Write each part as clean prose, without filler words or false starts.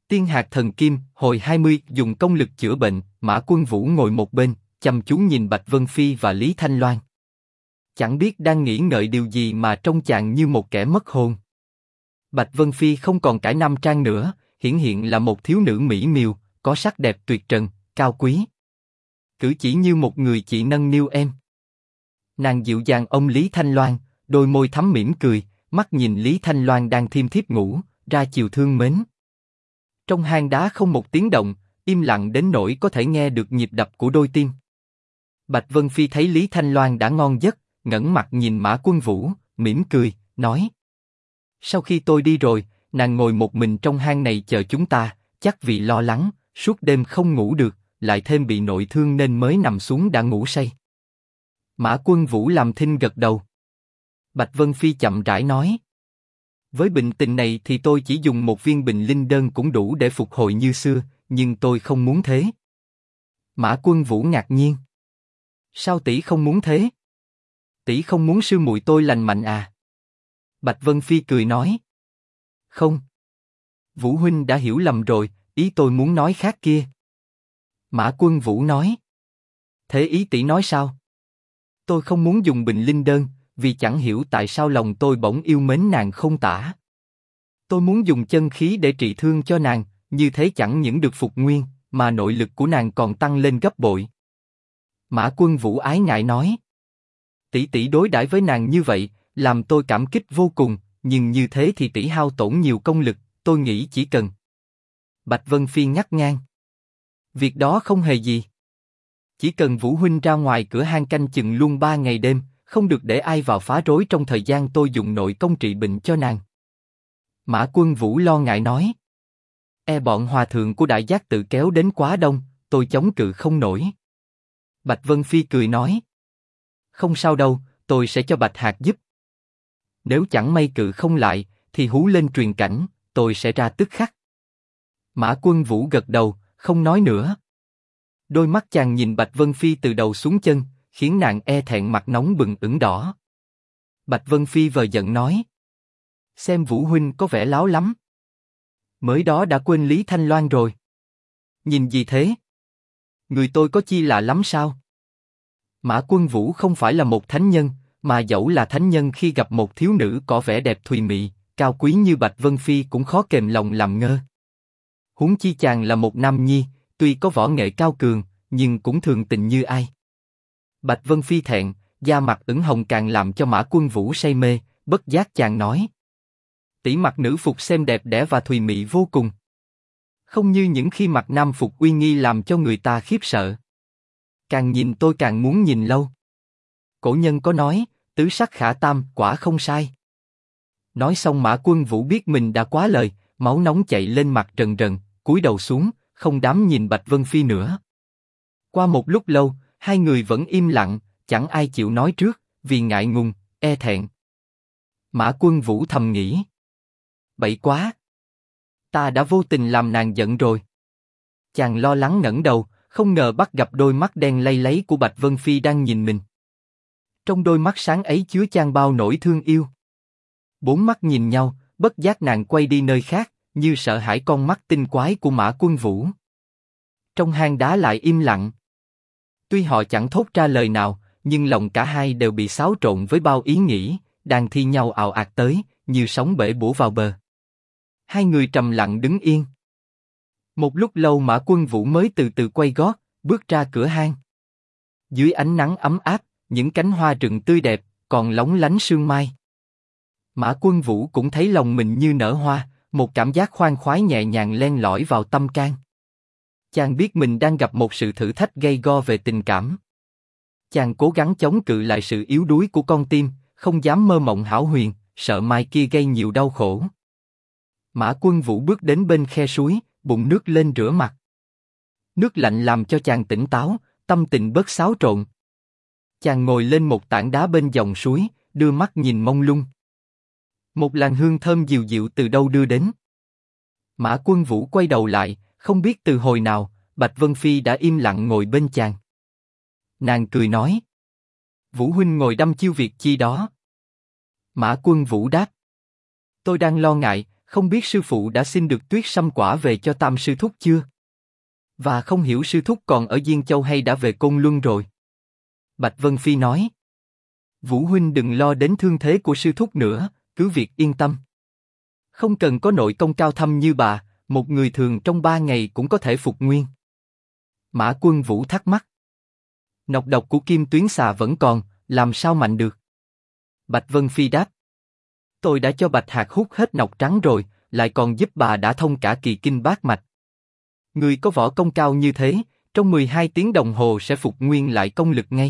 Tiên hạt thần kim, hồi 20, dùng công lực chữa bệnh. Mã Quân Vũ ngồi một bên, chăm chú nhìn Bạch Vân Phi và Lý Thanh Loan. Chẳng biết đang nghĩ ngợi điều gì mà trông chàng như một kẻ mất hồn. Bạch Vân Phi không còn cải nam trang nữa, hiển hiện là một thiếu nữ mỹ miều, có sắc đẹp tuyệt trần, cao quý. Cử chỉ như một người chị nâng niu em. Nàng dịu dàng ôm Lý Thanh Loan, đôi môi thắm mỉm cười, mắt nhìn Lý Thanh Loan đang thiêm thiếp ngủ, ra chiều thương mến. Trong hang đá không một tiếng động, im lặng đến nỗi có thể nghe được nhịp đập của đôi tim. Bạch Vân Phi thấy Lý Thanh Loan đã ngon giấc, ngẩng mặt nhìn Mã Quân Vũ, mỉm cười, nói: sau khi tôi đi rồi, nàng ngồi một mình trong hang này chờ chúng ta, chắc vì lo lắng, suốt đêm không ngủ được, lại thêm bị nội thương nên mới nằm xuống đã ngủ say. Mã Quân Vũ làm thinh gật đầu. Bạch Vân Phi chậm rãi nói: với bệnh tình này thì tôi chỉ dùng một viên bình linh đơn cũng đủ để phục hồi như xưa, nhưng tôi không muốn thế. Mã Quân Vũ ngạc nhiên: sao tỷ không muốn thế? Tỷ không muốn sư muội tôi lành mạnh à? Bạch Vân Phi cười nói: không. Vũ huynh đã hiểu lầm rồi, ý tôi muốn nói khác kia. Mã Quân Vũ nói: thế ý tỷ nói sao? Tôi không muốn dùng bình linh đơn, vì chẳng hiểu tại sao lòng tôi bỗng yêu mến nàng không tả. Tôi muốn dùng chân khí để trị thương cho nàng, như thế chẳng những được phục nguyên, mà nội lực của nàng còn tăng lên gấp bội. Mã Quân Vũ ái ngại nói: tỷ tỷ đối đãi với nàng như vậy, làm tôi cảm kích vô cùng, nhưng như thế thì tỷ hao tổn nhiều công lực, tôi nghĩ chỉ cần. Bạch Vân Phi ngắt ngang: việc đó không hề gì. Chỉ cần Vũ huynh ra ngoài cửa hang canh chừng luôn 3 ngày đêm, không được để ai vào phá rối trong thời gian tôi dùng nội công trị bệnh cho nàng. Mã Quân Vũ lo ngại nói: e bọn hòa thượng của Đại Giác tự kéo đến quá đông, tôi chống cự không nổi. Bạch Vân Phi cười nói: không sao đâu, tôi sẽ cho Bạch Hạc giúp. Nếu chẳng may cự không lại, thì hú lên truyền cảnh, tôi sẽ ra tức khắc. Mã Quân Vũ gật đầu, không nói nữa. Đôi mắt chàng nhìn Bạch Vân Phi từ đầu xuống chân, khiến nàng e thẹn mặt nóng bừng ửng đỏ. Bạch Vân Phi vờ giận nói: xem Vũ huynh có vẻ láo lắm. Mới đó đã quên Lý Thanh Loan rồi. Nhìn gì thế? Người tôi có chi lạ lắm sao? Mã Quân Vũ không phải là một thánh nhân, mà dẫu là thánh nhân khi gặp một thiếu nữ có vẻ đẹp thùy mị, cao quý như Bạch Vân Phi cũng khó kềm lòng làm ngơ. Huống chi chàng là một nam nhi, tuy có võ nghệ cao cường, nhưng cũng thường tình như ai. Bạch Vân Phi thẹn, da mặt ửng hồng càng làm cho Mã Quân Vũ say mê, bất giác chàng nói: tỷ mặc nữ phục xem đẹp đẽ và thùy mị vô cùng. Không như những khi mặc nam phục uy nghi làm cho người ta khiếp sợ. Càng nhìn tôi càng muốn nhìn lâu. Cổ nhân có nói, tứ sắc khả tam, quả không sai. Nói xong Mã Quân Vũ biết mình đã quá lời, máu nóng chạy lên mặt rần rần, cúi đầu xuống, không dám nhìn Bạch Vân Phi nữa. Qua một lúc lâu, hai người vẫn im lặng, chẳng ai chịu nói trước, vì ngại ngùng, e thẹn. Mã Quân Vũ thầm nghĩ: bậy quá, ta đã vô tình làm nàng giận rồi. Chàng lo lắng ngẩng đầu, không ngờ bắt gặp đôi mắt đen lay láy của Bạch Vân Phi đang nhìn mình. Trong đôi mắt sáng ấy chứa chan bao nỗi thương yêu. Bốn mắt nhìn nhau, bất giác nàng quay đi nơi khác, như sợ hãi con mắt tinh quái của Mã Quân Vũ. Trong hang đá lại im lặng. Tuy họ chẳng thốt ra lời nào, nhưng lòng cả hai đều bị xáo trộn với bao ý nghĩ, đang thi nhau ào ạt tới, như sóng bể bủa vào bờ. Hai người trầm lặng đứng yên. Một lúc lâu Mã Quân Vũ mới từ từ quay gót, bước ra cửa hang. Dưới ánh nắng ấm áp, những cánh hoa rừng tươi đẹp, còn lóng lánh sương mai. Mã Quân Vũ cũng thấy lòng mình như nở hoa, một cảm giác khoan khoái nhẹ nhàng len lỏi vào tâm can. Chàng biết mình đang gặp một sự thử thách gay go về tình cảm. Chàng cố gắng chống cự lại sự yếu đuối của con tim, không dám mơ mộng hão huyền, sợ mai kia gây nhiều đau khổ. Mã Quân Vũ bước đến bên khe suối, bụng nước lên rửa mặt. Nước lạnh làm cho chàng tỉnh táo, tâm tình bớt xáo trộn. Chàng ngồi lên một tảng đá bên dòng suối, đưa mắt nhìn mông lung. Một làn hương thơm dịu dịu từ đâu đưa đến. Mã Quân Vũ quay đầu lại, không biết từ hồi nào, Bạch Vân Phi đã im lặng ngồi bên chàng. Nàng cười nói: Vũ huynh ngồi đăm chiêu việc chi đó? Mã Quân Vũ đáp: tôi đang lo ngại, không biết sư phụ đã xin được tuyết sâm quả về cho Tam sư thúc chưa? Và không hiểu sư thúc còn ở Diên Châu hay đã về Côn Luân rồi? Bạch Vân Phi nói. Vũ huynh đừng lo đến thương thế của sư thúc nữa, cứ việc yên tâm. Không cần có nội công cao thâm như bà, một người thường trong 3 ngày cũng có thể phục nguyên. Mã Quân Vũ thắc mắc. Nọc độc của Kim Tuyến Xà vẫn còn, làm sao mạnh được? Bạch Vân Phi đáp. Tôi đã cho Bạch Hạc hút hết nọc trắng rồi, lại còn giúp bà đã thông cả kỳ kinh bát mạch. Người có võ công cao như thế, trong 12 tiếng đồng hồ sẽ phục nguyên lại công lực ngay.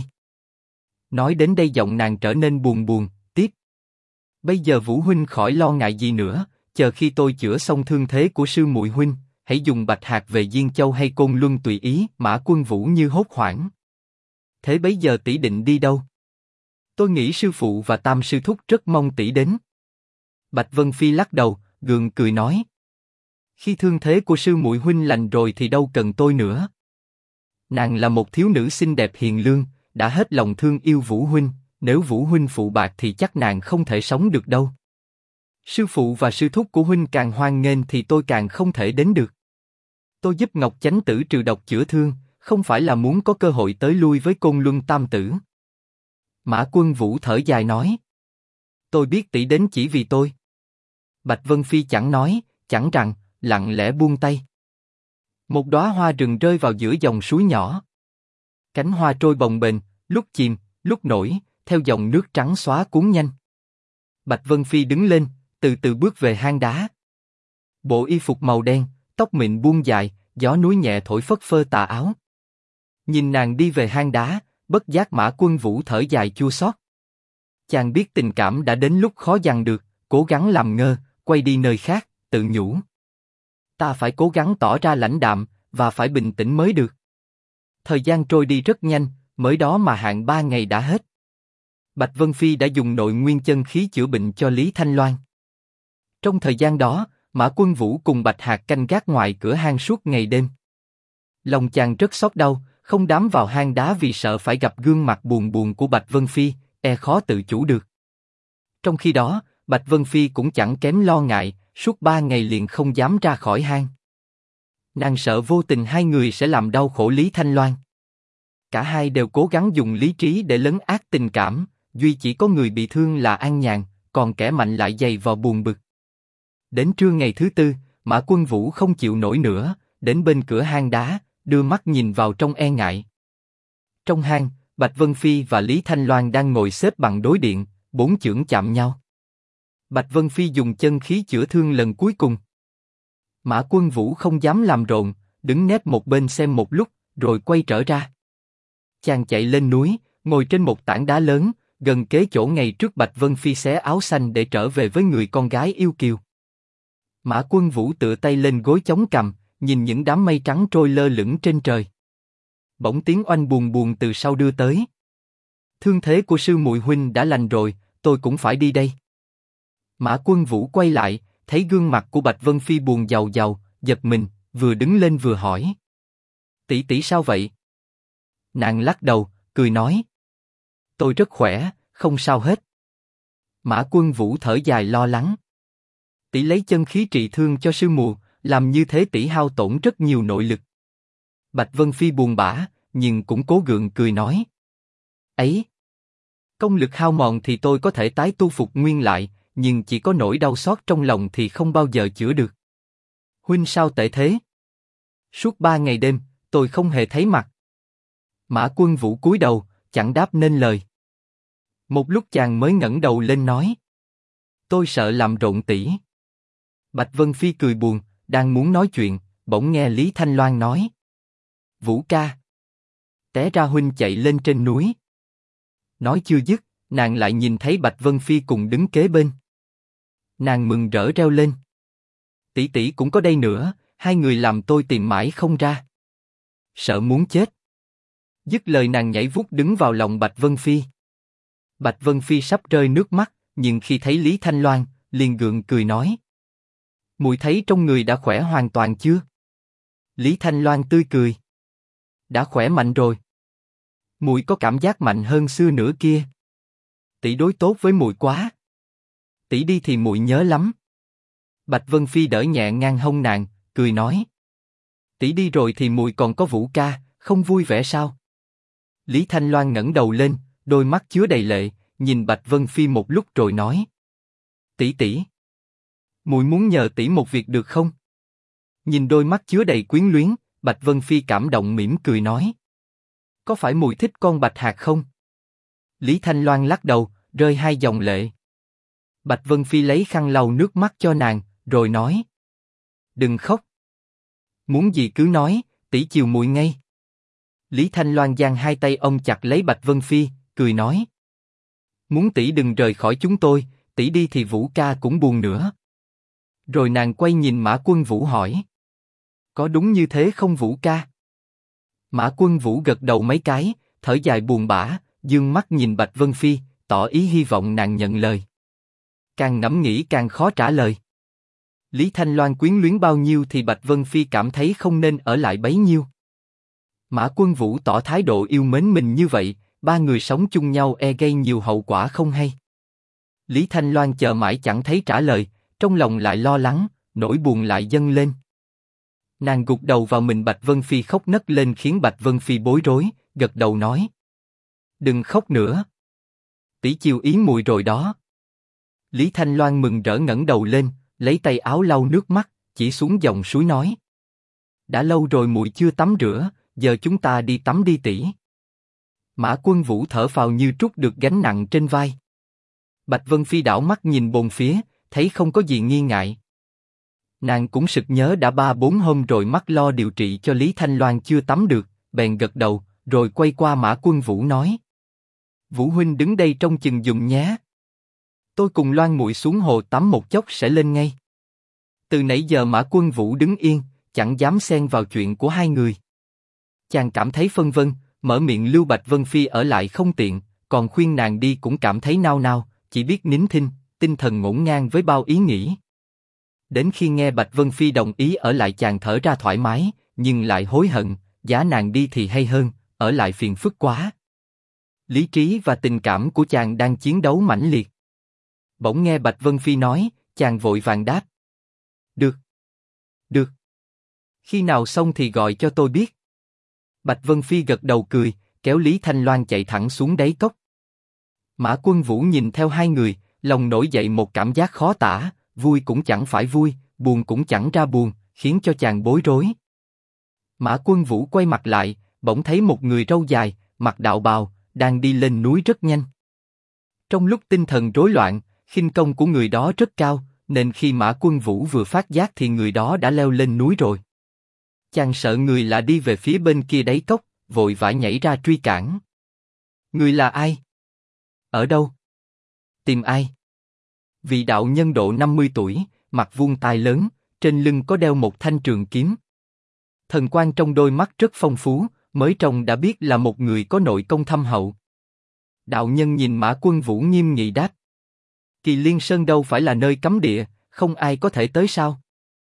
Nói đến đây giọng nàng trở nên buồn buồn, tiếp. Bây giờ Vũ huynh khỏi lo ngại gì nữa, chờ khi tôi chữa xong thương thế của sư muội huynh, hãy dùng Bạch Hạc về Diên Châu hay Côn Luân tùy ý. Mã Quân Vũ như hốt hoảng. Thế bấy giờ tỷ định đi đâu? Tôi nghĩ sư phụ và Tam sư thúc rất mong tỷ đến. Bạch Vân Phi lắc đầu, gượng cười nói. Khi thương thế của sư muội huynh lành rồi thì đâu cần tôi nữa. Nàng là một thiếu nữ xinh đẹp hiền lương, đã hết lòng thương yêu Vũ huynh, nếu Vũ huynh phụ bạc thì chắc nàng không thể sống được đâu. Sư phụ và sư thúc của huynh càng hoan nghênh thì tôi càng không thể đến được. Tôi giúp Ngọc Chánh Tử trừ độc chữa thương, không phải là muốn có cơ hội tới lui với Côn Luân Tam Tử. Mã Quân Vũ thở dài nói. Tôi biết tỷ đến chỉ vì tôi. Bạch Vân Phi chẳng nói, chẳng rằng, lặng lẽ buông tay. Một đóa hoa rừng rơi vào giữa dòng suối nhỏ. Cánh hoa trôi bồng bềnh, lúc chìm, lúc nổi, theo dòng nước trắng xóa cuốn nhanh. Bạch Vân Phi đứng lên, từ từ bước về hang đá. Bộ y phục màu đen, tóc mịn buông dài, gió núi nhẹ thổi phất phơ tà áo. Nhìn nàng đi về hang đá, bất giác Mã Quân Vũ thở dài chua xót. Chàng biết tình cảm đã đến lúc khó dằn được, cố gắng làm ngơ, quay đi nơi khác, tự nhủ. Ta phải cố gắng tỏ ra lãnh đạm, và phải bình tĩnh mới được. Thời gian trôi đi rất nhanh, mới đó mà hạn 3 ngày đã hết. Bạch Vân Phi đã dùng nội nguyên chân khí chữa bệnh cho Lý Thanh Loan. Trong thời gian đó, Mã Quân Vũ cùng Bạch Hạc canh gác ngoài cửa hang suốt ngày đêm. Lòng chàng rất xót đau, không dám vào hang đá vì sợ phải gặp gương mặt buồn buồn của Bạch Vân Phi, khó tự chủ được. Trong khi đó, Bạch Vân Phi cũng chẳng kém lo ngại, suốt 3 ngày liền không dám ra khỏi hang. Nàng sợ vô tình hai người sẽ làm đau khổ Lý Thanh Loan. Cả hai đều cố gắng dùng lý trí để lấn át tình cảm, duy chỉ có người bị thương là An Nhàn, còn kẻ mạnh lại dày vò buồn bực. Đến trưa ngày thứ tư, Mã Quân Vũ không chịu nổi nữa, đến bên cửa hang đá, đưa mắt nhìn vào trong e ngại. Trong hang, Bạch Vân Phi và Lý Thanh Loan đang ngồi xếp bằng đối điện, 4 chưởng chạm nhau. Bạch Vân Phi dùng chân khí chữa thương lần cuối cùng. Mã Quân Vũ không dám làm rộn, đứng nép một bên xem một lúc, rồi quay trở ra. Chàng chạy lên núi, ngồi trên một tảng đá lớn, gần kế chỗ ngày trước Bạch Vân Phi xé áo xanh để trở về với người con gái yêu kiều. Mã Quân Vũ tựa tay lên gối chống cằm, nhìn những đám mây trắng trôi lơ lửng trên trời. Bỗng tiếng oanh buồn buồn từ sau đưa tới. Thương thế của sư muội huynh đã lành rồi, tôi cũng phải đi đây. Mã Quân Vũ quay lại, thấy gương mặt của Bạch Vân Phi buồn giàu giàu, giật mình, vừa đứng lên vừa hỏi. Tỷ tỷ sao vậy? Nàng lắc đầu, cười nói. Tôi rất khỏe, không sao hết. Mã Quân Vũ thở dài lo lắng. Tỷ lấy chân khí trị thương cho sư muội, làm như thế tỷ hao tổn rất nhiều nội lực. Bạch Vân Phi buồn bã, nhưng cũng cố gượng cười nói. Ấy, công lực hao mòn thì tôi có thể tái tu phục nguyên lại, nhưng chỉ có nỗi đau xót trong lòng thì không bao giờ chữa được. Huynh sao tệ thế? Suốt 3 ngày đêm, tôi không hề thấy mặt. Mã Quân Vũ cúi đầu, chẳng đáp nên lời. Một lúc chàng mới ngẩng đầu lên nói. Tôi sợ làm rộn tỷ. Bạch Vân Phi cười buồn, đang muốn nói chuyện, bỗng nghe Lý Thanh Loan nói. Vũ ca. Té ra huynh chạy lên trên núi. Nói chưa dứt, nàng lại nhìn thấy Bạch Vân Phi cùng đứng kế bên. Nàng mừng rỡ reo lên. Tỷ tỷ cũng có đây nữa, hai người làm tôi tìm mãi không ra. Sợ muốn chết. Dứt lời nàng nhảy vút đứng vào lòng Bạch Vân Phi. Bạch Vân Phi sắp rơi nước mắt, nhưng khi thấy Lý Thanh Loan, liền gượng cười nói. Muội thấy trong người đã khỏe hoàn toàn chưa? Lý Thanh Loan tươi cười. Đã khỏe mạnh rồi. Muội có cảm giác mạnh hơn xưa nữa kia. Tỷ đối tốt với muội quá. Tỷ đi thì muội nhớ lắm. Bạch Vân Phi đỡ nhẹ ngang hông nàng, cười nói. Tỷ đi rồi thì muội còn có Vũ ca, không vui vẻ sao? Lý Thanh Loan ngẩng đầu lên, đôi mắt chứa đầy lệ, nhìn Bạch Vân Phi một lúc rồi nói. Tỷ tỷ, muội muốn nhờ tỷ một việc được không? Nhìn đôi mắt chứa đầy quyến luyến, Bạch Vân Phi cảm động mỉm cười nói. Có phải muội thích con Bạch Hạc không? Lý Thanh Loan lắc đầu, rơi hai dòng lệ. Bạch Vân Phi lấy khăn lau nước mắt cho nàng, rồi nói. Đừng khóc. Muốn gì cứ nói, tỷ chiều muội ngay. Lý Thanh Loan giang hai tay ôm chặt lấy Bạch Vân Phi, cười nói. Muốn tỷ đừng rời khỏi chúng tôi, tỷ đi thì Vũ ca cũng buồn nữa. Rồi nàng quay nhìn Mã Quân Vũ hỏi. Có đúng như thế không Vũ ca? Mã Quân Vũ gật đầu mấy cái, thở dài buồn bã, dương mắt nhìn Bạch Vân Phi, tỏ ý hy vọng nàng nhận lời. Càng ngẫm nghĩ càng khó trả lời. Lý Thanh Loan quyến luyến bao nhiêu thì Bạch Vân Phi cảm thấy không nên ở lại bấy nhiêu. Mã Quân Vũ tỏ thái độ yêu mến mình như vậy, ba người sống chung nhau e gây nhiều hậu quả không hay. Lý Thanh Loan chờ mãi chẳng thấy trả lời, trong lòng lại lo lắng, nỗi buồn lại dâng lên. Nàng gục đầu vào mình Bạch Vân Phi khóc nấc lên khiến Bạch Vân Phi bối rối, gật đầu nói. Đừng khóc nữa. Tỷ chiều ý muội rồi đó. Lý Thanh Loan mừng rỡ ngẩng đầu lên, lấy tay áo lau nước mắt, chỉ xuống dòng suối nói. Đã lâu rồi muội chưa tắm rửa, giờ chúng ta đi tắm đi tỷ. Mã Quân Vũ thở phào như trút được gánh nặng trên vai. Bạch Vân Phi đảo mắt nhìn bốn phía, thấy không có gì nghi ngại. Nàng cũng sực nhớ đã 3-4 hôm rồi mắc lo điều trị cho Lý Thanh Loan chưa tắm được, bèn gật đầu, rồi quay qua Mã Quân Vũ nói. Vũ huynh đứng đây trông chừng giùm nhé. Tôi cùng Loan muội xuống hồ tắm một chốc sẽ lên ngay. Từ nãy giờ Mã Quân Vũ đứng yên, chẳng dám xen vào chuyện của hai người. Chàng cảm thấy phân vân, mở miệng lưu Bạch Vân Phi ở lại không tiện, còn khuyên nàng đi cũng cảm thấy nao nao, chỉ biết nín thinh, tinh thần ngổn ngang với bao ý nghĩ. Đến khi nghe Bạch Vân Phi đồng ý ở lại chàng thở ra thoải mái, nhưng lại hối hận, giá nàng đi thì hay hơn, ở lại phiền phức quá. Lý trí và tình cảm của chàng đang chiến đấu mãnh liệt. Bỗng nghe Bạch Vân Phi nói, chàng vội vàng đáp. Được. Được. Khi nào xong thì gọi cho tôi biết. Bạch Vân Phi gật đầu cười, kéo Lý Thanh Loan chạy thẳng xuống đáy cốc. Mã Quân Vũ nhìn theo hai người, lòng nổi dậy một cảm giác khó tả, vui cũng chẳng phải vui, buồn cũng chẳng ra buồn, khiến cho chàng bối rối. Mã Quân Vũ quay mặt lại, bỗng thấy một người râu dài, mặc đạo bào, đang đi lên núi rất nhanh. Trong lúc tinh thần rối loạn, khinh công của người đó rất cao, nên khi Mã Quân Vũ vừa phát giác thì người đó đã leo lên núi rồi. Chàng sợ người lạ đi về phía bên kia đáy cốc, vội vã nhảy ra truy cản. Người là ai? Ở đâu? Tìm ai? Vị đạo nhân độ 50 tuổi, mặt vuông tai lớn, trên lưng có đeo một thanh trường kiếm. Thần quang trong đôi mắt rất phong phú, mới trông đã biết là một người có nội công thâm hậu. Đạo nhân nhìn Mã Quân Vũ nghiêm nghị đáp. Kỳ Liên Sơn đâu phải là nơi cấm địa, không ai có thể tới sao?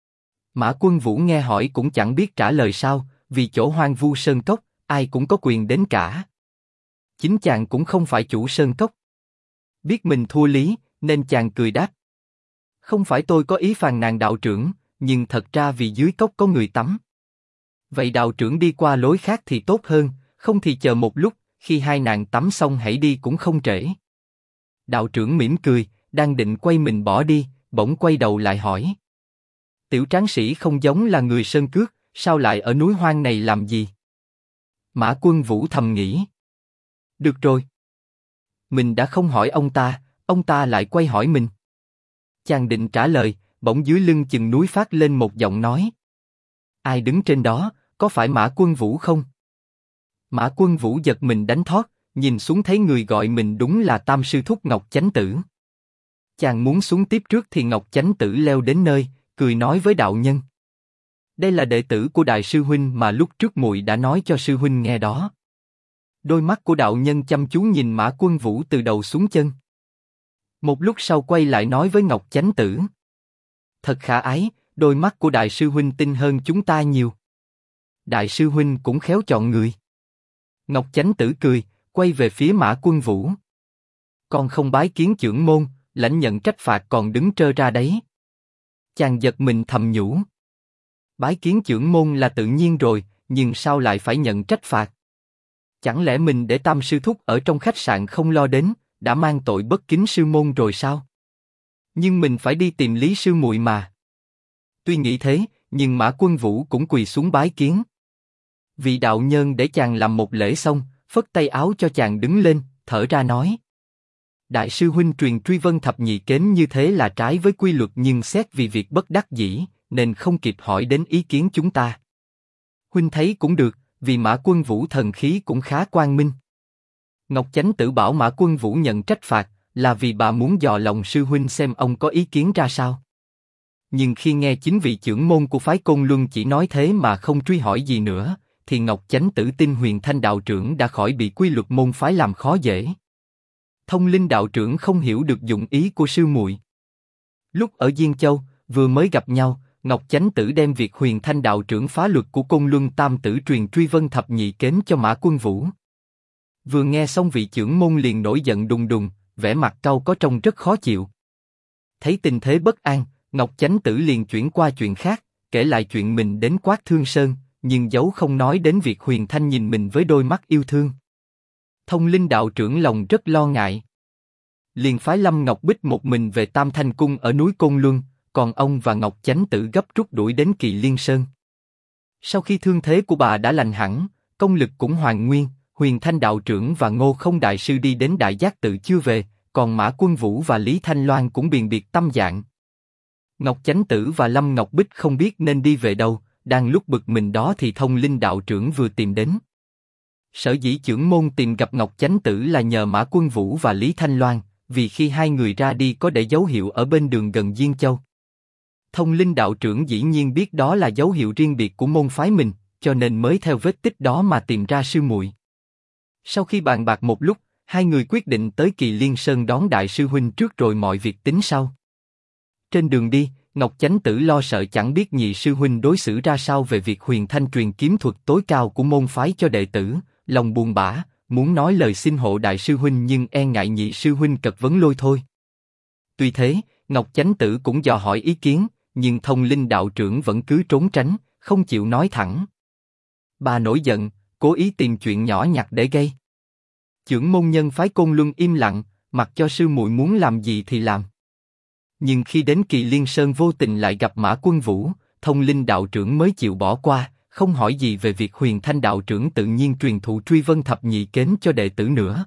Mã Quân Vũ nghe hỏi cũng chẳng biết trả lời sao, vì chỗ hoang vu sơn cốc, ai cũng có quyền đến cả. Chính chàng cũng không phải chủ sơn cốc. Biết mình thua lý, nên chàng cười đáp. Không phải tôi có ý phàn nàn đạo trưởng, nhưng thật ra vì dưới cốc có người tắm. Vậy đạo trưởng đi qua lối khác thì tốt hơn, không thì chờ một lúc, khi hai nàng tắm xong hãy đi cũng không trễ. Đạo trưởng mỉm cười, đang định quay mình bỏ đi, bỗng quay đầu lại hỏi. Tiểu tráng sĩ không giống là người sơn cước, sao lại ở núi hoang này làm gì? Mã Quân Vũ thầm nghĩ. Được rồi. Mình đã không hỏi ông ta lại quay hỏi mình. Chàng định trả lời, bỗng dưới lưng chừng núi phát lên một giọng nói. Ai đứng trên đó, có phải Mã Quân Vũ không? Mã Quân Vũ giật mình đánh thoát, nhìn xuống thấy người gọi mình đúng là Tam sư thúc Ngọc Chánh Tử. Chàng muốn xuống tiếp trước thì Ngọc Chánh Tử leo đến nơi, cười nói với đạo nhân. Đây là đệ tử của đại sư huynh mà lúc trước muội đã nói cho sư huynh nghe đó. Đôi mắt của đạo nhân chăm chú nhìn Mã Quân Vũ từ đầu xuống chân. Một lúc sau quay lại nói với Ngọc Chánh Tử. Thật khả ái, đôi mắt của đại sư huynh tinh hơn chúng ta nhiều. Đại sư huynh cũng khéo chọn người. Ngọc Chánh Tử cười, quay về phía Mã Quân Vũ. Con không bái kiến chưởng môn, lãnh nhận trách phạt còn đứng trơ ra đấy. Chàng giật mình thầm nhủ. Bái kiến chưởng môn là tự nhiên rồi, nhưng sao lại phải nhận trách phạt? Chẳng lẽ mình để Tam sư thúc ở trong khách sạn không lo đến, đã mang tội bất kính sư môn rồi sao? Nhưng mình phải đi tìm Lý sư muội mà. Tuy nghĩ thế, nhưng Mã Quân Vũ cũng quỳ xuống bái kiến. Vị đạo nhân để chàng làm một lễ xong, phất tay áo cho chàng đứng lên, thở ra nói: Đại sư huynh truyền truy vân thập nhị kến như thế là trái với quy luật, nhưng xét vì việc bất đắc dĩ, nên không kịp hỏi đến ý kiến chúng ta. Huynh thấy cũng được, vì Mã Quân Vũ thần khí cũng khá quang minh. Ngọc Chánh Tử bảo Mã Quân Vũ nhận trách phạt, là vì bà muốn dò lòng sư huynh xem ông có ý kiến ra sao. Nhưng khi nghe chính vị trưởng môn của phái Côn Luân chỉ nói thế mà không truy hỏi gì nữa, thì Ngọc Chánh Tử tin Huyền Thanh đạo trưởng đã khỏi bị quy luật môn phái làm khó dễ. Thông Linh đạo trưởng không hiểu được dụng ý của sư muội. Lúc ở Diên Châu, vừa mới gặp nhau, Ngọc Chánh Tử đem việc Huyền Thanh đạo trưởng phá luật của Côn Luân Tam Tử truyền truy vân thập nhị kến cho Mã Quân Vũ. Vừa nghe xong vị trưởng môn liền nổi giận đùng đùng, vẻ mặt cau có trông rất khó chịu. Thấy tình thế bất an, Ngọc Chánh Tử liền chuyển qua chuyện khác, kể lại chuyện mình đến Quát Thương Sơn, nhưng giấu không nói đến việc Huyền Thanh nhìn mình với đôi mắt yêu thương. Thông Linh đạo trưởng lòng rất lo ngại, liền phái Lâm Ngọc Bích một mình về Tam Thanh Cung ở núi Côn Luân, còn ông và Ngọc Chánh Tử gấp rút đuổi đến Kỳ Liên Sơn. Sau khi thương thế của bà đã lành hẳn, công lực cũng hoàn nguyên, Huyền Thanh đạo trưởng và Ngô Không đại sư đi đến Đại Giác Tự chưa về, còn Mã Quân Vũ và Lý Thanh Loan cũng biền biệt tâm dạng. Ngọc Chánh Tử và Lâm Ngọc Bích không biết nên đi về đâu, đang lúc bực mình đó thì Thông Linh đạo trưởng vừa tìm đến. Sở dĩ trưởng môn tìm gặp Ngọc Chánh Tử là nhờ Mã Quân Vũ và Lý Thanh Loan, vì khi hai người ra đi có để dấu hiệu ở bên đường gần Diên Châu. Thông Linh đạo trưởng dĩ nhiên biết đó là dấu hiệu riêng biệt của môn phái mình, cho nên mới theo vết tích đó mà tìm ra sư muội. Sau khi bàn bạc một lúc, hai người quyết định tới Kỳ Liên Sơn đón đại sư huynh trước rồi mọi việc tính sau. Trên đường đi, Ngọc Chánh Tử lo sợ chẳng biết nhị sư huynh đối xử ra sao về việc Huyền Thanh truyền kiếm thuật tối cao của môn phái cho đệ tử, lòng buồn bã, muốn nói lời xin hộ đại sư huynh nhưng e ngại nhị sư huynh cật vấn lôi thôi. Tuy thế, Ngọc Chánh Tử cũng dò hỏi ý kiến, nhưng Thông Linh đạo trưởng vẫn cứ trốn tránh, không chịu nói thẳng. Bà nổi giận, cố ý tìm chuyện nhỏ nhặt để gây. Chưởng môn nhân phái Côn Luân im lặng, mặc cho sư muội muốn làm gì thì làm. Nhưng khi đến Kỳ Liên Sơn vô tình lại gặp Mã Quân Vũ, Thông Linh đạo trưởng mới chịu bỏ qua, không hỏi gì về việc Huyền Thanh đạo trưởng tự nhiên truyền thụ truy vân thập nhị kến cho đệ tử nữa.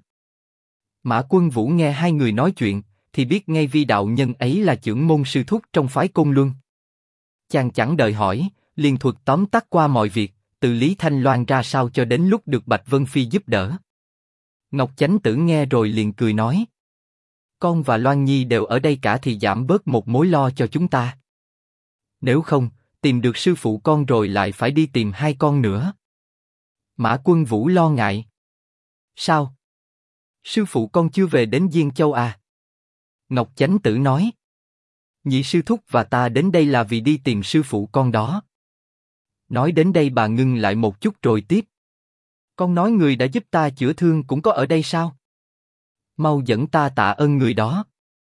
Mã Quân Vũ nghe hai người nói chuyện, thì biết ngay vi đạo nhân ấy là chưởng môn sư thúc trong phái Côn Luân. Chàng chẳng đợi hỏi, liền thuật tóm tắt qua mọi việc, từ Lý Thanh Loan ra sao cho đến lúc được Bạch Vân Phi giúp đỡ. Ngọc Chánh Tử nghe rồi liền cười nói: Con và Loan Nhi đều ở đây cả thì giảm bớt một mối lo cho chúng ta. Nếu không, tìm được sư phụ con rồi lại phải đi tìm hai con nữa. Mã Quân Vũ lo ngại: Sao? Sư phụ con chưa về đến Diên Châu à? Ngọc Chánh Tử nói: Nhị sư thúc và ta đến đây là vì đi tìm sư phụ con đó. Nói đến đây bà ngưng lại một chút rồi tiếp: Con nói người đã giúp ta chữa thương cũng có ở đây sao? Mau dẫn ta tạ ơn người đó.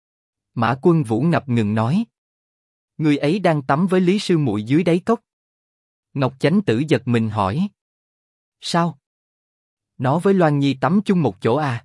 Mã Quân Vũ ngập ngừng nói: Người ấy đang tắm với Lý sư muội dưới đáy cốc. Ngọc Chánh Tử giật mình hỏi: Sao? Nó với Loan Nhi tắm chung một chỗ à?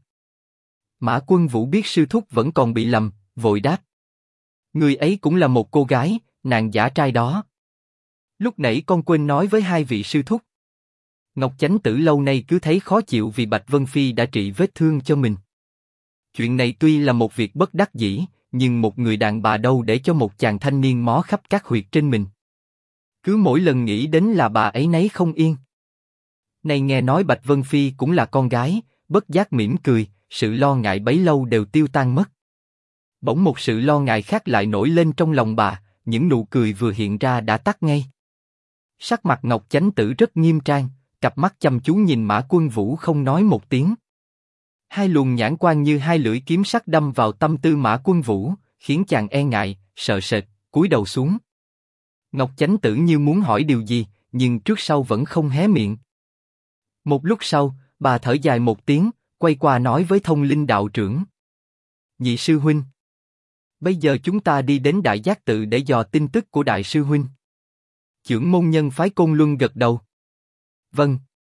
Mã Quân Vũ biết sư thúc vẫn còn bị lầm, vội đáp: Người ấy cũng là một cô gái, nàng giả trai đó. Lúc nãy con quên nói với hai vị sư thúc. Ngọc Chánh Tử lâu nay cứ thấy khó chịu vì Bạch Vân Phi đã trị vết thương cho mình. Chuyện này tuy là một việc bất đắc dĩ, nhưng một người đàn bà đâu để cho một chàng thanh niên mó khắp các huyệt trên mình. Cứ mỗi lần nghĩ đến là bà ấy nấy không yên. Này nghe nói Bạch Vân Phi cũng là con gái, bất giác mỉm cười, sự lo ngại bấy lâu đều tiêu tan mất. Bỗng một sự lo ngại khác lại nổi lên trong lòng bà, những nụ cười vừa hiện ra đã tắt ngay. Sắc mặt Ngọc Chánh Tử rất nghiêm trang, cặp mắt chăm chú nhìn Mã Quân Vũ không nói một tiếng. Hai luồng nhãn quan như hai lưỡi kiếm sắc đâm vào tâm tư Mã Quân Vũ, khiến chàng e ngại, sợ sệt, cúi đầu xuống. Ngọc Chánh Tử như muốn hỏi điều gì, nhưng trước sau vẫn không hé miệng. Một lúc sau, bà thở dài một tiếng, quay qua nói với Thông Linh đạo trưởng: Nhị sư huynh, Bây giờ chúng ta đi đến Đại Giác Tự để dò tin tức của Đại sư huynh. Chưởng môn nhân phái Côn Luân gật đầu. Vâng.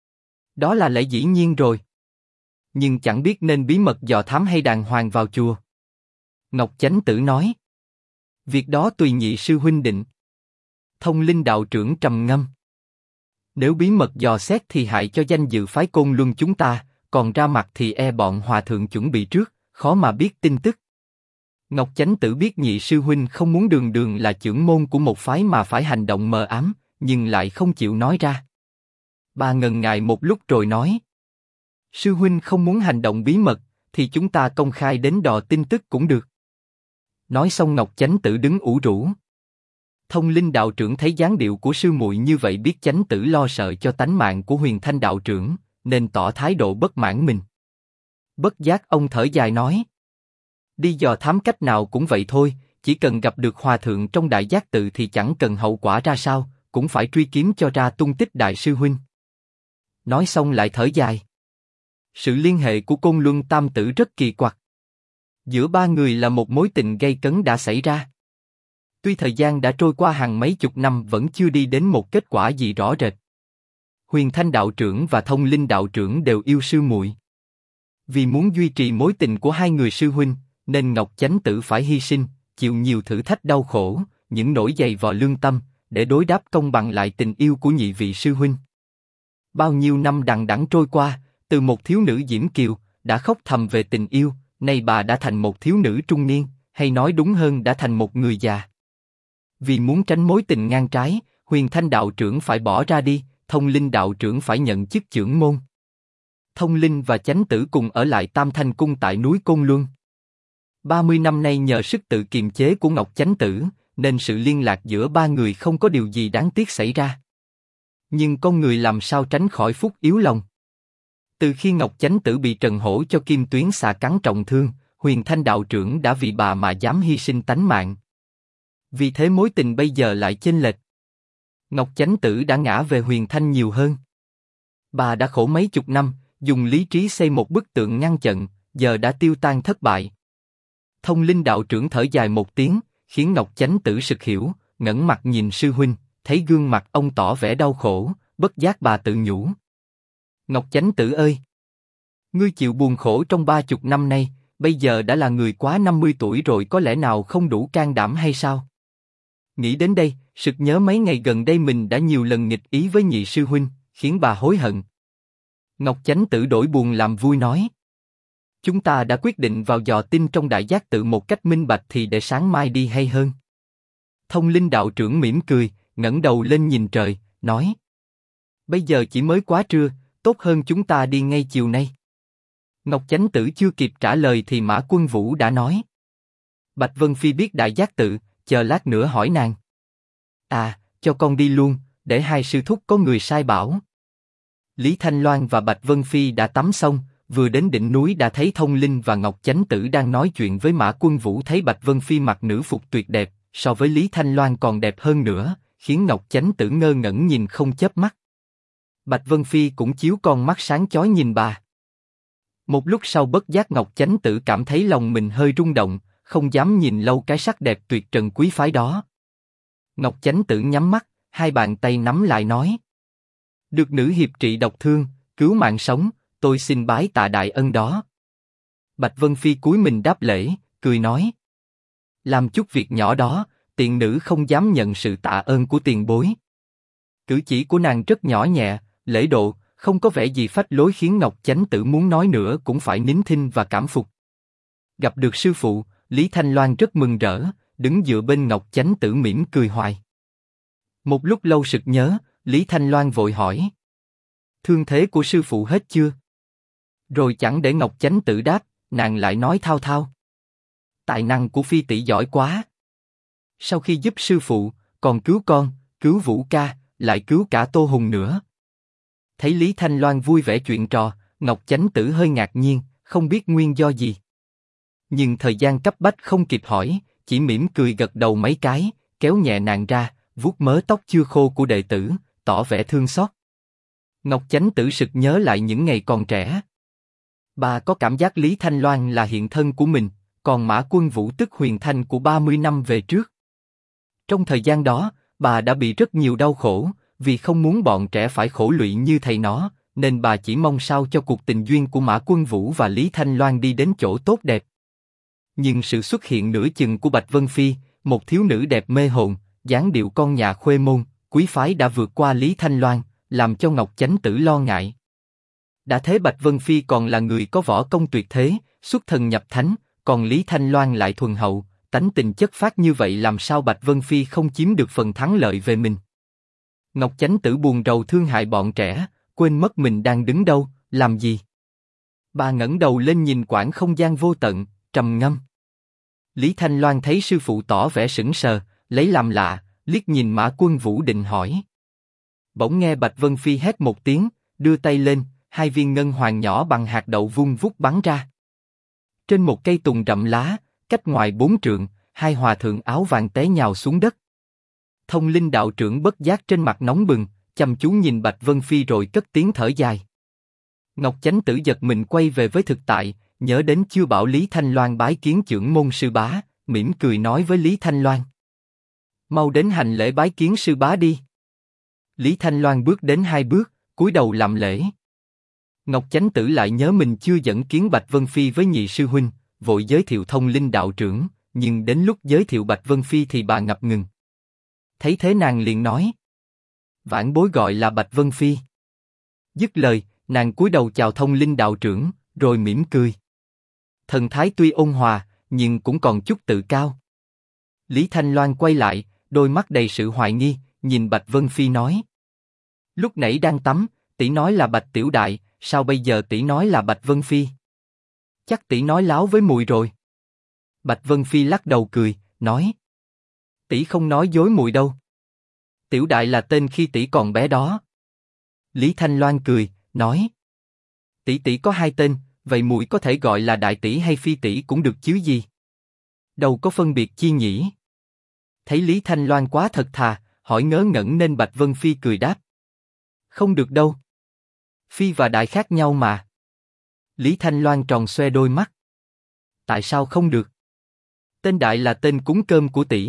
Đó là lẽ dĩ nhiên rồi. Nhưng chẳng biết nên bí mật dò thám hay đàng hoàng vào chùa. Ngọc Chánh Tử nói. Việc đó tùy nhị sư huynh định. Thông Linh đạo trưởng trầm ngâm. Nếu bí mật dò xét thì hại cho danh dự phái Côn Luân chúng ta, còn ra mặt thì e bọn hòa thượng chuẩn bị trước, khó mà biết tin tức. Ngọc Chánh Tử biết nhị sư huynh không muốn đường đường là chưởng môn của một phái mà phải hành động mờ ám, nhưng lại không chịu nói ra. Bà ngần ngại một lúc rồi nói. Sư huynh không muốn hành động bí mật, thì chúng ta công khai đến đò tin tức cũng được. Nói xong Ngọc Chánh Tử đứng ủ rũ. Thông Linh đạo trưởng thấy dáng điệu của sư muội như vậy biết Chánh Tử lo sợ cho tánh mạng của Huyền Thanh đạo trưởng, nên tỏ thái độ bất mãn mình. Bất giác ông thở dài nói. Đi dò thám cách nào cũng vậy thôi, chỉ cần gặp được hòa thượng trong Đại Giác Tự thì chẳng cần hậu quả ra sao, cũng phải truy kiếm cho ra tung tích đại sư huynh. Nói xong lại thở dài. Sự liên hệ của Côn Luân Tam Tử rất kỳ quặc. Giữa ba người là một mối tình gay cấn đã xảy ra. Tuy thời gian đã trôi qua hàng mấy chục năm vẫn chưa đi đến một kết quả gì rõ rệt. Huyền Thanh đạo trưởng và Thông Linh đạo trưởng đều yêu sư muội. Vì muốn duy trì mối tình của hai người sư huynh, nên Ngọc Chánh Tử phải hy sinh, chịu nhiều thử thách đau khổ, những nỗi dày vò lương tâm, để đối đáp công bằng lại tình yêu của nhị vị sư huynh. Bao nhiêu năm đằng đẵng trôi qua, từ một thiếu nữ diễm kiều, đã khóc thầm về tình yêu, nay bà đã thành một thiếu nữ trung niên, hay nói đúng hơn đã thành một người già. Vì muốn tránh mối tình ngang trái, Huyền Thanh đạo trưởng phải bỏ ra đi, Thông Linh đạo trưởng phải nhận chức chưởng môn. Thông Linh và Chánh Tử cùng ở lại Tam Thanh Cung tại núi Côn Luân. 30 năm nay nhờ sức tự kiềm chế của Ngọc Chánh Tử, nên sự liên lạc giữa ba người không có điều gì đáng tiếc xảy ra. Nhưng con người làm sao tránh khỏi phút yếu lòng. Từ khi Ngọc Chánh Tử bị Trần Hổ cho kim tuyến xà cắn trọng thương, Huyền Thanh đạo trưởng đã vì bà mà dám hy sinh tánh mạng. Vì thế mối tình bây giờ lại chênh lệch. Ngọc Chánh Tử đã ngã về Huyền Thanh nhiều hơn. Bà đã khổ mấy chục năm, dùng lý trí xây một bức tượng ngăn chặn, giờ đã tiêu tan thất bại. Thông Linh đạo trưởng thở dài một tiếng, khiến Ngọc Chánh Tử sực hiểu, ngẩng mặt nhìn sư huynh, thấy gương mặt ông tỏ vẻ đau khổ, bất giác bà tự nhủ. Ngọc Chánh Tử ơi! Ngươi chịu buồn khổ trong 30 năm nay, bây giờ đã là người quá 50 tuổi rồi có lẽ nào không đủ can đảm hay sao? Nghĩ đến đây, sực nhớ mấy ngày gần đây mình đã nhiều lần nghịch ý với nhị sư huynh, khiến bà hối hận. Ngọc Chánh Tử đổi buồn làm vui nói. Chúng ta đã quyết định vào dò tin trong Đại Giác Tự một cách minh bạch thì để sáng mai đi hay hơn. Thông Linh đạo trưởng mỉm cười, ngẩng đầu lên nhìn trời, nói. Bây giờ chỉ mới quá trưa, tốt hơn chúng ta đi ngay chiều nay. Ngọc Chánh Tử chưa kịp trả lời thì Mã Quân Vũ đã nói. Bạch Vân Phi biết Đại Giác Tự, chờ lát nữa hỏi nàng. À, cho con đi luôn, để hai sư thúc có người sai bảo. Lý Thanh Loan và Bạch Vân Phi đã tắm xong, vừa đến đỉnh núi đã thấy Thông Linh và Ngọc Chánh Tử đang nói chuyện với Mã Quân Vũ. Thấy Bạch Vân Phi mặc nữ phục tuyệt đẹp, so với Lý Thanh Loan còn đẹp hơn nữa, khiến Ngọc Chánh Tử ngơ ngẩn nhìn không chớp mắt. Bạch Vân Phi cũng chiếu con mắt sáng chói nhìn bà. Một lúc sau bất giác Ngọc Chánh Tử cảm thấy lòng mình hơi rung động, không dám nhìn lâu cái sắc đẹp tuyệt trần quý phái đó. Ngọc Chánh Tử nhắm mắt, hai bàn tay nắm lại nói. Được nữ hiệp trị độc thương, cứu mạng sống, tôi xin bái tạ đại ân đó. Bạch Vân Phi cúi mình đáp lễ, cười nói. Làm chút việc nhỏ đó, tiện nữ không dám nhận sự tạ ơn của tiền bối. Cử chỉ của nàng rất nhỏ nhẹ, lễ độ, không có vẻ gì phách lối khiến Ngọc Chánh Tử muốn nói nữa cũng phải nín thinh và cảm phục. Gặp được sư phụ, Lý Thanh Loan rất mừng rỡ, đứng dựa bên Ngọc Chánh Tử mỉm cười hoài. Một lúc lâu sực nhớ, Lý Thanh Loan vội hỏi. Thương thế của sư phụ hết chưa? Rồi chẳng để Ngọc Chánh Tử đáp, nàng lại nói thao thao. Tài năng của Phi tỷ giỏi quá. Sau khi giúp sư phụ, còn cứu con, cứu Vũ ca, lại cứu cả Tô Hùng nữa. Thấy Lý Thanh Loan vui vẻ chuyện trò, Ngọc Chánh Tử hơi ngạc nhiên, không biết nguyên do gì. Nhưng thời gian cấp bách không kịp hỏi, chỉ mỉm cười gật đầu mấy cái, kéo nhẹ nàng ra, vuốt mớ tóc chưa khô của đệ tử, tỏ vẻ thương xót. Ngọc Chánh Tử sực nhớ lại những ngày còn trẻ. Bà có cảm giác Lý Thanh Loan là hiện thân của mình, còn Mã Quân Vũ tức Huyền Thanh của 30 năm về trước. Trong thời gian đó, bà đã bị rất nhiều đau khổ, vì không muốn bọn trẻ phải khổ lụy như thầy nó, nên bà chỉ mong sao cho cuộc tình duyên của Mã Quân Vũ và Lý Thanh Loan đi đến chỗ tốt đẹp. Nhưng sự xuất hiện nửa chừng của Bạch Vân Phi, một thiếu nữ đẹp mê hồn, dáng điệu con nhà khuê môn, quý phái đã vượt qua Lý Thanh Loan, làm cho Ngọc Chánh Tử lo ngại. Đã thế Bạch Vân Phi còn là người có võ công tuyệt thế, xuất thần nhập thánh, còn Lý Thanh Loan lại thuần hậu, tánh tình chất phác như vậy làm sao Bạch Vân Phi không chiếm được phần thắng lợi về mình. Ngọc Chánh Tử buồn rầu thương hại bọn trẻ, quên mất mình đang đứng đâu, làm gì. Bà ngẩng đầu lên nhìn quãng không gian vô tận, trầm ngâm. Lý Thanh Loan thấy sư phụ tỏ vẻ sững sờ, lấy làm lạ, liếc nhìn Mã Quân Vũ định hỏi. Bỗng nghe Bạch Vân Phi hét một tiếng, đưa tay lên, hai viên ngân hoàng nhỏ bằng hạt đậu vung vút bắn ra. Trên một cây tùng rậm lá, cách ngoài 4 trượng, hai hòa thượng áo vàng té nhào xuống đất. Thông Linh đạo trưởng bất giác trên mặt nóng bừng, chăm chú nhìn Bạch Vân Phi rồi cất tiếng thở dài. Ngọc Chánh Tử giật mình quay về với thực tại, nhớ đến chưa bảo Lý Thanh Loan bái kiến chưởng môn sư bá, mỉm cười nói với Lý Thanh Loan. Mau đến hành lễ bái kiến sư bá đi. Lý Thanh Loan bước đến 2 bước, cúi đầu làm lễ. Ngọc Chánh Tử lại nhớ mình chưa dẫn kiến Bạch Vân Phi với nhị sư huynh, vội giới thiệu Thông Linh đạo trưởng, nhưng đến lúc giới thiệu Bạch Vân Phi thì bà ngập ngừng. Thấy thế nàng liền nói. Vãn bối gọi là Bạch Vân Phi. Dứt lời, nàng cúi đầu chào Thông Linh đạo trưởng, rồi mỉm cười. Thần thái tuy ôn hòa, nhưng cũng còn chút tự cao. Lý Thanh Loan quay lại, đôi mắt đầy sự hoài nghi, nhìn Bạch Vân Phi nói. Lúc nãy đang tắm, tỷ nói là Bạch Tiểu Đại, sao bây giờ tỷ nói là Bạch Vân Phi? Chắc tỷ nói láo với mùi rồi. Bạch Vân Phi lắc đầu cười, nói. Tỷ không nói dối mùi đâu. Tiểu Đại là tên khi tỷ còn bé đó. Lý Thanh Loan cười, nói. Tỷ có 2 tên, vậy mùi có thể gọi là Đại tỷ hay Phi tỷ cũng được chứ gì? Đâu có phân biệt chi nhỉ? Thấy Lý Thanh Loan quá thật thà, hỏi ngớ ngẩn nên Bạch Vân Phi cười đáp. Không được đâu. Phi và Đại khác nhau mà. Lý Thanh Loan tròn xoe đôi mắt. Tại sao không được? Tên Đại là tên cúng cơm của tỷ.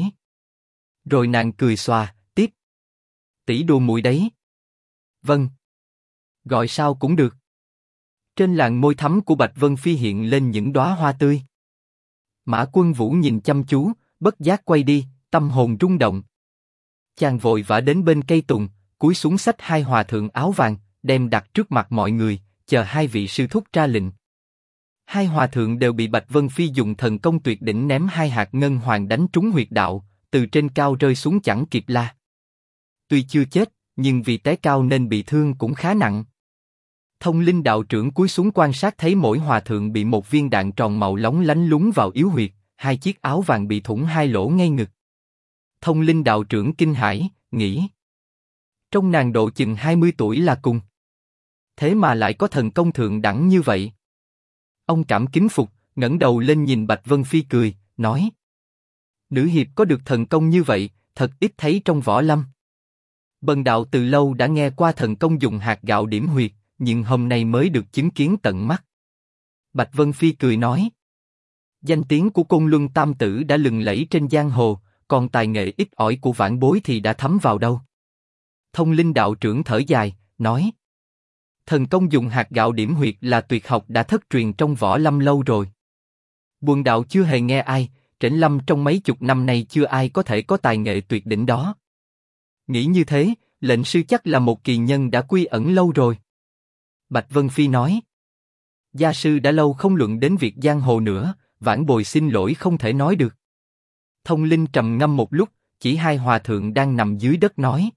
Rồi nàng cười xòa, tiếp. Tỷ đùa muội đấy. Vâng. Gọi sao cũng được. Trên làn môi thắm của Bạch Vân Phi hiện lên những đóa hoa tươi. Mã Quân Vũ nhìn chăm chú, bất giác quay đi, tâm hồn rung động. Chàng vội vã đến bên cây tùng, cúi xuống xách 2 hòa thượng áo vàng, đem đặt trước mặt mọi người, chờ 2 vị sư thúc ra lệnh. 2 hòa thượng đều bị Bạch Vân Phi dùng thần công tuyệt đỉnh ném 2 hạt ngân hoàng đánh trúng huyệt đạo, từ trên cao rơi xuống chẳng kịp la. Tuy chưa chết, nhưng vì té cao nên bị thương cũng khá nặng. Thông Linh đạo trưởng cúi xuống quan sát thấy mỗi hòa thượng bị một viên đạn tròn màu lóng lánh lún vào yếu huyệt, 2 chiếc áo vàng bị thủng 2 lỗ ngay ngực. Thông Linh đạo trưởng kinh hãi, nghĩ. Trong nàng độ chừng 20 tuổi là cùng. Thế mà lại có thần công thượng đẳng như vậy. Ông cảm kính phục, ngẩng đầu lên nhìn Bạch Vân Phi cười, nói. Nữ hiệp có được thần công như vậy, thật ít thấy trong võ lâm. Bần đạo từ lâu đã nghe qua thần công dùng hạt gạo điểm huyệt, nhưng hôm nay mới được chứng kiến tận mắt. Bạch Vân Phi cười nói. Danh tiếng của Côn Luân Tam Tử đã lừng lẫy trên giang hồ, còn tài nghệ ít ỏi của vãn bối thì đã thấm vào đâu. Thông Linh đạo trưởng thở dài, nói. Thần công dùng hạt gạo điểm huyệt là tuyệt học đã thất truyền trong võ lâm lâu rồi. Bần đạo chưa hề nghe ai, Trển Lâm trong mấy chục năm nay chưa ai có thể có tài nghệ tuyệt đỉnh đó. Nghĩ như thế, lệnh sư chắc là một kỳ nhân đã quy ẩn lâu rồi. Bạch Vân Phi nói. Gia sư đã lâu không luận đến việc giang hồ nữa, vãn bồi xin lỗi không thể nói được. Thông Linh trầm ngâm một lúc, chỉ 2 hòa thượng đang nằm dưới đất nói.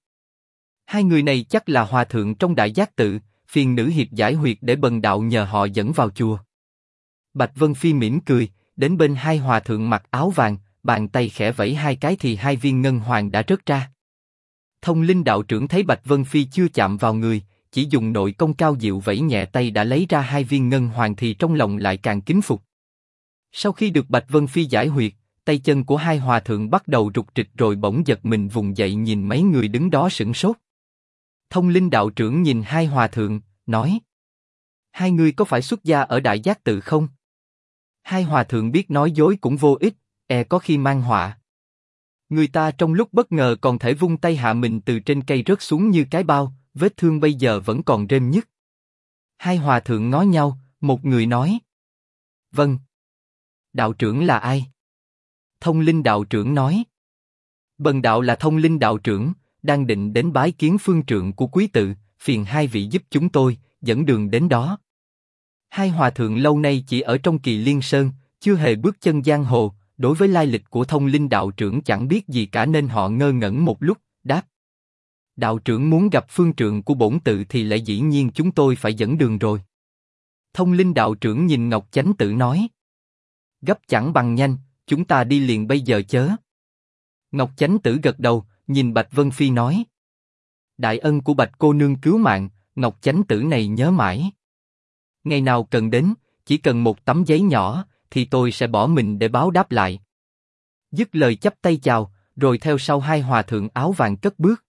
2 người này chắc là hòa thượng trong Đại Giác Tự, phiền nữ hiệp giải huyệt để bần đạo nhờ họ dẫn vào chùa. Bạch Vân Phi mỉm cười, đến bên 2 hòa thượng mặc áo vàng, bàn tay khẽ vẫy 2 cái thì 2 viên ngân hoàng đã rớt ra. Thông Linh đạo trưởng thấy Bạch Vân Phi chưa chạm vào người, chỉ dùng nội công cao diệu vẫy nhẹ tay đã lấy ra 2 viên ngân hoàng thì trong lòng lại càng kính phục. Sau khi được Bạch Vân Phi giải huyệt, tay chân của 2 hòa thượng bắt đầu rục rịch rồi bỗng giật mình vùng dậy nhìn mấy người đứng đó sửng sốt. Thông Linh đạo trưởng nhìn 2 hòa thượng, nói. 2 người có phải xuất gia ở Đại Giác Tự không? Hai hòa thượng biết nói dối cũng vô ích, có khi mang họa. Người ta trong lúc bất ngờ còn thể vung tay hạ mình từ trên cây rớt xuống như cái bao, vết thương bây giờ vẫn còn rêm nhức. Hai hòa thượng ngó nhau, một người nói. Vâng. Đạo trưởng là ai? Thông Linh đạo trưởng nói. Bần đạo là Thông Linh đạo trưởng, đang định đến bái kiến phương trượng của quý tự, phiền hai vị giúp chúng tôi, dẫn đường đến đó. Hai hòa thượng lâu nay chỉ ở trong Kỳ Liên Sơn, chưa hề bước chân giang hồ, đối với lai lịch của Thông Linh đạo trưởng chẳng biết gì cả nên họ ngơ ngẩn một lúc, đáp. Đạo trưởng muốn gặp phương trượng của bổn tự thì lẽ dĩ nhiên chúng tôi phải dẫn đường rồi. Thông Linh đạo trưởng nhìn Ngọc Chánh Tử nói. Gấp chẳng bằng nhanh, chúng ta đi liền bây giờ chớ. Ngọc Chánh Tử gật đầu, nhìn Bạch Vân Phi nói. Đại ân của Bạch cô nương cứu mạng, Ngọc Chánh Tử này nhớ mãi. Ngày nào cần đến, chỉ cần một tấm giấy nhỏ, thì tôi sẽ bỏ mình để báo đáp lại. Dứt lời chắp tay chào, rồi theo sau hai hòa thượng áo vàng cất bước.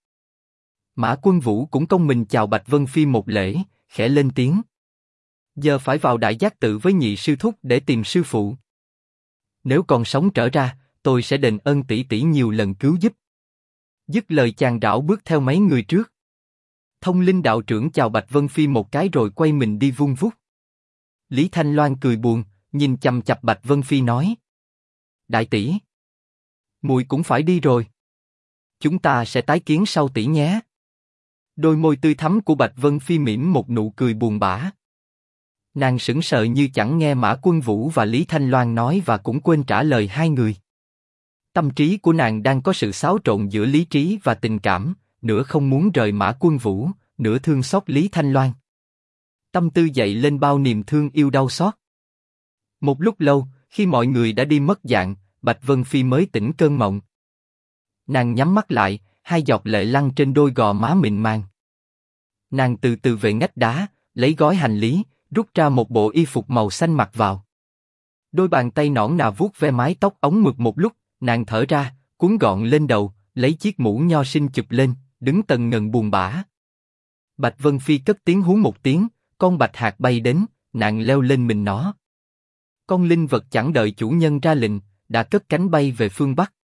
Mã Quân Vũ cũng cong mình chào Bạch Vân Phi một lễ, khẽ lên tiếng. Giờ phải vào Đại Giác Tự với nhị sư thúc để tìm sư phụ. Nếu còn sống trở ra, tôi sẽ đền ơn tỷ tỷ nhiều lần cứu giúp. Dứt lời chàng rảo bước theo mấy người trước. Thông Linh đạo trưởng chào Bạch Vân Phi một cái rồi quay mình đi vung vút. Lý Thanh Loan cười buồn, nhìn chằm chằm Bạch Vân Phi nói. Đại tỷ, muội cũng phải đi rồi. Chúng ta sẽ tái kiến sau tỷ nhé. Đôi môi tươi thắm của Bạch Vân Phi mỉm một nụ cười buồn bã. Nàng sững sờ như chẳng nghe Mã Quân Vũ và Lý Thanh Loan nói và cũng quên trả lời hai người. Tâm trí của nàng đang có sự xáo trộn giữa lý trí và tình cảm, nửa không muốn rời Mã Quân Vũ, nửa thương xót Lý Thanh Loan. Tâm tư dậy lên bao niềm thương yêu đau xót. Một lúc lâu, khi mọi người đã đi mất dạng, Bạch Vân Phi mới tỉnh cơn mộng. Nàng nhắm mắt lại, hai giọt lệ lăn trên đôi gò má mịn màng. Nàng từ từ về ngách đá, lấy gói hành lý, rút ra một bộ y phục màu xanh mặc vào. Đôi bàn tay nõn nà vuốt ve mái tóc ống mượt một lúc, nàng thở ra, cuốn gọn lên đầu, lấy chiếc mũ nho sinh chụp lên, đứng tần ngần buồn bã. Bạch Vân Phi cất tiếng hú một tiếng, con bạch hạc bay đến, nàng leo lên mình nó. Con linh vật chẳng đợi chủ nhân ra lệnh, đã cất cánh bay về phương Bắc.